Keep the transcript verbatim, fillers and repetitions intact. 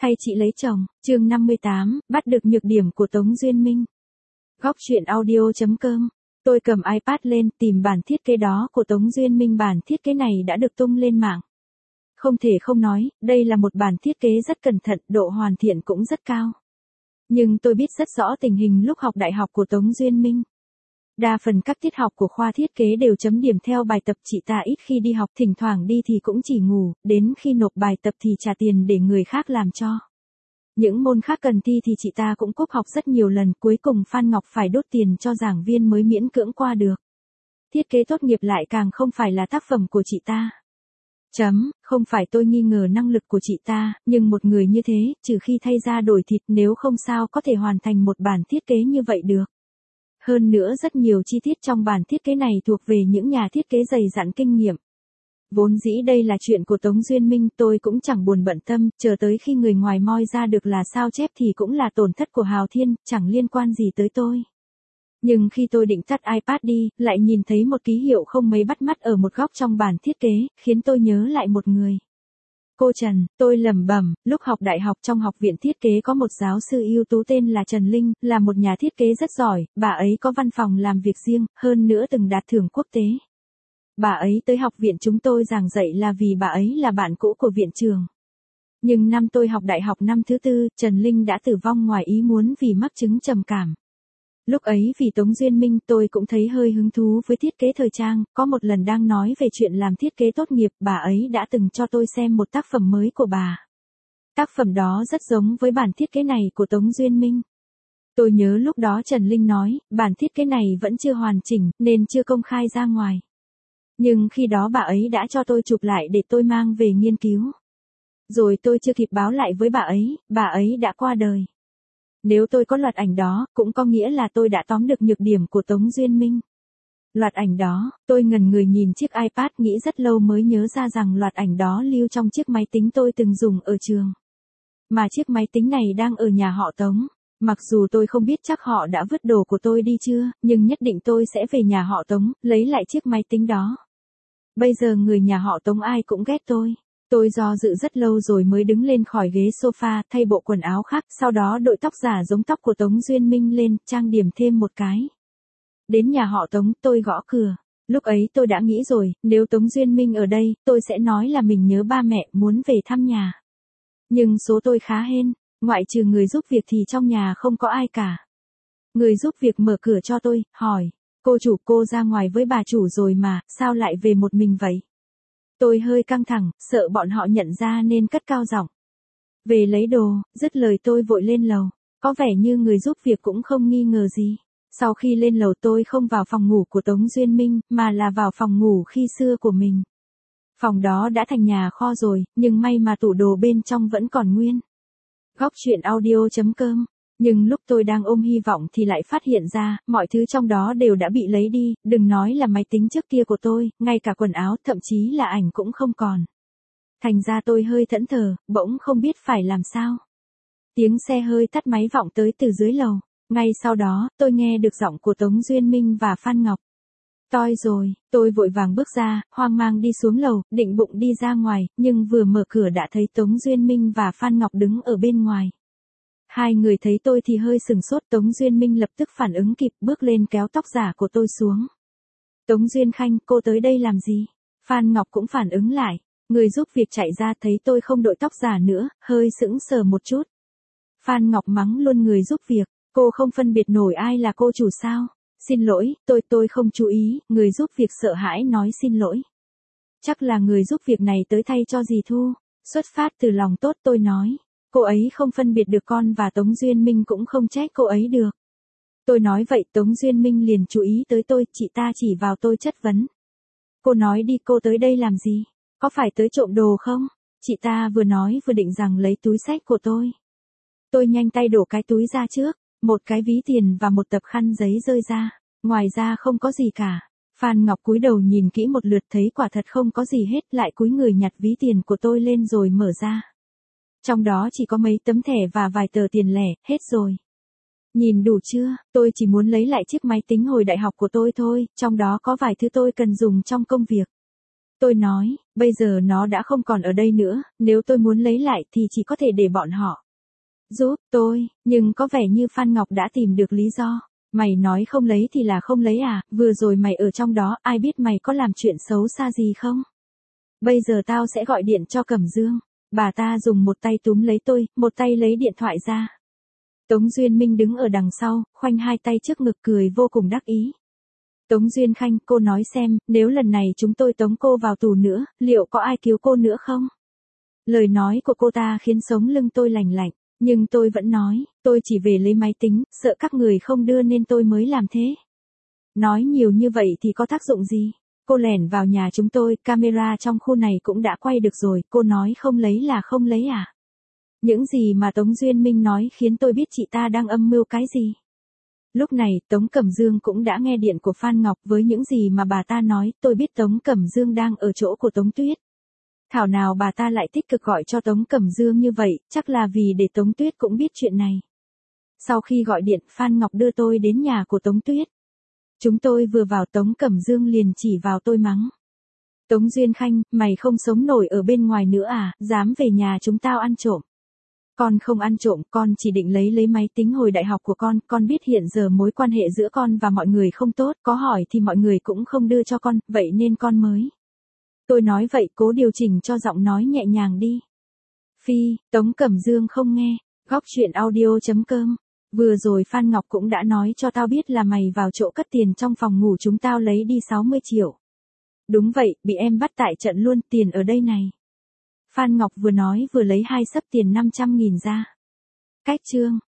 Thay chị lấy chồng, chương năm mươi tám, bắt được nhược điểm của Tống Duyên Minh. Góc truyện audio chấm com. Tôi cầm iPad lên tìm bản thiết kế đó của Tống Duyên Minh. Bản thiết kế này đã được tung lên mạng. Không thể không nói, đây là một bản thiết kế rất cẩn thận, độ hoàn thiện cũng rất cao. Nhưng tôi biết rất rõ tình hình lúc học đại học của Tống Duyên Minh. Đa phần các tiết học của khoa thiết kế đều chấm điểm theo bài tập, chị ta ít khi đi học, thỉnh thoảng đi thì cũng chỉ ngủ, đến khi nộp bài tập thì trả tiền để người khác làm cho. Những môn khác cần thi thì chị ta cũng cúp học rất nhiều lần, cuối cùng Phan Ngọc phải đốt tiền cho giảng viên mới miễn cưỡng qua được. Thiết kế tốt nghiệp lại càng không phải là tác phẩm của chị ta. Chấm, không phải tôi nghi ngờ năng lực của chị ta, nhưng một người như thế, trừ khi thay da đổi thịt, nếu không sao có thể hoàn thành một bản thiết kế như vậy được. Hơn nữa rất nhiều chi tiết trong bản thiết kế này thuộc về những nhà thiết kế dày dặn kinh nghiệm. Vốn dĩ đây là chuyện của Tống Duyên Minh, tôi cũng chẳng buồn bận tâm, chờ tới khi người ngoài moi ra được là sao chép thì cũng là tổn thất của Hào Thiên, chẳng liên quan gì tới tôi. Nhưng khi tôi định tắt iPad đi, lại nhìn thấy một ký hiệu không mấy bắt mắt ở một góc trong bản thiết kế, khiến tôi nhớ lại một người. Cô Trần, tôi lẩm bẩm, lúc học đại học trong học viện thiết kế có một giáo sư ưu tú tên là Trần Linh, là một nhà thiết kế rất giỏi, bà ấy có văn phòng làm việc riêng, hơn nữa từng đạt thưởng quốc tế. Bà ấy tới học viện chúng tôi giảng dạy là vì bà ấy là bạn cũ của viện trường. Nhưng năm tôi học đại học năm thứ tư, Trần Linh đã tử vong ngoài ý muốn vì mắc chứng trầm cảm. Lúc ấy vì Tống Duyên Minh tôi cũng thấy hơi hứng thú với thiết kế thời trang, có một lần đang nói về chuyện làm thiết kế tốt nghiệp, bà ấy đã từng cho tôi xem một tác phẩm mới của bà. Tác phẩm đó rất giống với bản thiết kế này của Tống Duyên Minh. Tôi nhớ lúc đó Trần Linh nói, bản thiết kế này vẫn chưa hoàn chỉnh, nên chưa công khai ra ngoài. Nhưng khi đó bà ấy đã cho tôi chụp lại để tôi mang về nghiên cứu. Rồi tôi chưa kịp báo lại với bà ấy, bà ấy đã qua đời. Nếu tôi có loạt ảnh đó, cũng có nghĩa là tôi đã tóm được nhược điểm của Tống Duyên Minh. Loạt ảnh đó, tôi ngẩn người nhìn chiếc iPad nghĩ rất lâu mới nhớ ra rằng loạt ảnh đó lưu trong chiếc máy tính tôi từng dùng ở trường. Mà chiếc máy tính này đang ở nhà họ Tống. Mặc dù tôi không biết chắc họ đã vứt đồ của tôi đi chưa, nhưng nhất định tôi sẽ về nhà họ Tống, lấy lại chiếc máy tính đó. Bây giờ người nhà họ Tống ai cũng ghét tôi. Tôi do dự rất lâu rồi mới đứng lên khỏi ghế sofa, thay bộ quần áo khác, sau đó đội tóc giả giống tóc của Tống Duyên Minh lên, trang điểm thêm một cái. Đến nhà họ Tống, tôi gõ cửa. Lúc ấy tôi đã nghĩ rồi, nếu Tống Duyên Minh ở đây, tôi sẽ nói là mình nhớ ba mẹ, muốn về thăm nhà. Nhưng số tôi khá hên, ngoại trừ người giúp việc thì trong nhà không có ai cả. Người giúp việc mở cửa cho tôi, hỏi, cô chủ, cô ra ngoài với bà chủ rồi mà, sao lại về một mình vậy? Tôi hơi căng thẳng, sợ bọn họ nhận ra nên cất cao giọng. Về lấy đồ, dứt lời tôi vội lên lầu. Có vẻ như người giúp việc cũng không nghi ngờ gì. Sau khi lên lầu tôi không vào phòng ngủ của Tống Duyên Minh, mà là vào phòng ngủ khi xưa của mình. Phòng đó đã thành nhà kho rồi, nhưng may mà tủ đồ bên trong vẫn còn nguyên. Góc truyện audio chấm com. Nhưng lúc tôi đang ôm hy vọng thì lại phát hiện ra, mọi thứ trong đó đều đã bị lấy đi, đừng nói là máy tính trước kia của tôi, ngay cả quần áo, thậm chí là ảnh cũng không còn. Thành ra tôi hơi thẫn thờ, bỗng không biết phải làm sao. Tiếng xe hơi tắt máy vọng tới từ dưới lầu. Ngay sau đó, tôi nghe được giọng của Tống Duyên Minh và Phan Ngọc. Toi rồi, tôi vội vàng bước ra, hoang mang đi xuống lầu, định bụng đi ra ngoài, nhưng vừa mở cửa đã thấy Tống Duyên Minh và Phan Ngọc đứng ở bên ngoài. Hai người thấy tôi thì hơi sừng sốt, Tống Duyên Minh lập tức phản ứng kịp, bước lên kéo tóc giả của tôi xuống. Tống Duyên Khanh, cô tới đây làm gì? Phan Ngọc cũng phản ứng lại. Người giúp việc chạy ra thấy tôi không đội tóc giả nữa, hơi sững sờ một chút. Phan Ngọc mắng luôn người giúp việc, cô không phân biệt nổi ai là cô chủ sao? Xin lỗi, tôi tôi không chú ý, người giúp việc sợ hãi nói xin lỗi. Chắc là người giúp việc này tới thay cho dì Thu. Xuất phát từ lòng tốt tôi nói. Cô ấy không phân biệt được con và Tống Duyên Minh cũng không trách cô ấy được. Tôi nói vậy Tống Duyên Minh liền chú ý tới tôi, chị ta chỉ vào tôi chất vấn. Cô nói đi, cô tới đây làm gì? Có phải tới trộm đồ không? Chị ta vừa nói vừa định rằng lấy túi xách của tôi. Tôi nhanh tay đổ cái túi ra trước, một cái ví tiền và một tập khăn giấy rơi ra. Ngoài ra không có gì cả. Phan Ngọc cúi đầu nhìn kỹ một lượt thấy quả thật không có gì hết, lại cúi người nhặt ví tiền của tôi lên rồi mở ra. Trong đó chỉ có mấy tấm thẻ và vài tờ tiền lẻ, hết rồi. Nhìn đủ chưa, tôi chỉ muốn lấy lại chiếc máy tính hồi đại học của tôi thôi, trong đó có vài thứ tôi cần dùng trong công việc. Tôi nói, Bây giờ nó đã không còn ở đây nữa, nếu tôi muốn lấy lại thì chỉ có thể để bọn họ giúp tôi, nhưng có vẻ như Phan Ngọc đã tìm được lý do. Mày nói không lấy thì là không lấy à, vừa rồi mày ở trong đó, ai biết mày có làm chuyện xấu xa gì không? Bây giờ tao sẽ gọi điện cho Cẩm Dương. Bà ta dùng một tay túm lấy tôi, một tay lấy điện thoại ra. Tống Duyên Minh đứng ở đằng sau, khoanh hai tay trước ngực cười vô cùng đắc ý. Tống Duyên Khanh, cô nói xem, nếu lần này chúng tôi tống cô vào tù nữa, liệu có ai cứu cô nữa không? Lời nói của cô ta khiến sống lưng tôi lành lạnh, nhưng tôi vẫn nói, tôi chỉ về lấy máy tính, sợ các người không đưa nên tôi mới làm thế. Nói nhiều như vậy thì có tác dụng gì? Cô lẻn vào nhà chúng tôi, camera trong khu này cũng đã quay được rồi, cô nói không lấy là không lấy à? Những gì mà Tống Duyên Minh nói khiến tôi biết chị ta đang âm mưu cái gì. Lúc này, Tống Cẩm Dương cũng đã nghe điện của Phan Ngọc với những gì mà bà ta nói, tôi biết Tống Cẩm Dương đang ở chỗ của Tống Tuyết. Thảo nào bà ta lại tích cực gọi cho Tống Cẩm Dương như vậy, chắc là vì để Tống Tuyết cũng biết chuyện này. Sau khi gọi điện, Phan Ngọc đưa tôi đến nhà của Tống Tuyết. Chúng tôi vừa vào, Tống Cẩm Dương liền chỉ vào tôi mắng. Tống Duyên Khanh, mày không sống nổi ở bên ngoài nữa à, dám về nhà chúng tao ăn trộm. Con không ăn trộm, con chỉ định lấy lấy máy tính hồi đại học của con, con biết hiện giờ mối quan hệ giữa con và mọi người không tốt, có hỏi thì mọi người cũng không đưa cho con, vậy nên con mới. Tôi nói vậy, cố điều chỉnh cho giọng nói nhẹ nhàng đi. Phi, Tống Cẩm Dương không nghe, góc chuyện audio chấm com. Vừa rồi Phan Ngọc cũng đã nói cho tao biết là mày vào chỗ cất tiền trong phòng ngủ chúng tao lấy đi sáu mươi triệu. Đúng vậy, bị em bắt tại trận luôn, tiền ở đây này. Phan Ngọc vừa nói vừa lấy hai xấp tiền năm trăm nghìn ra. Cách chương.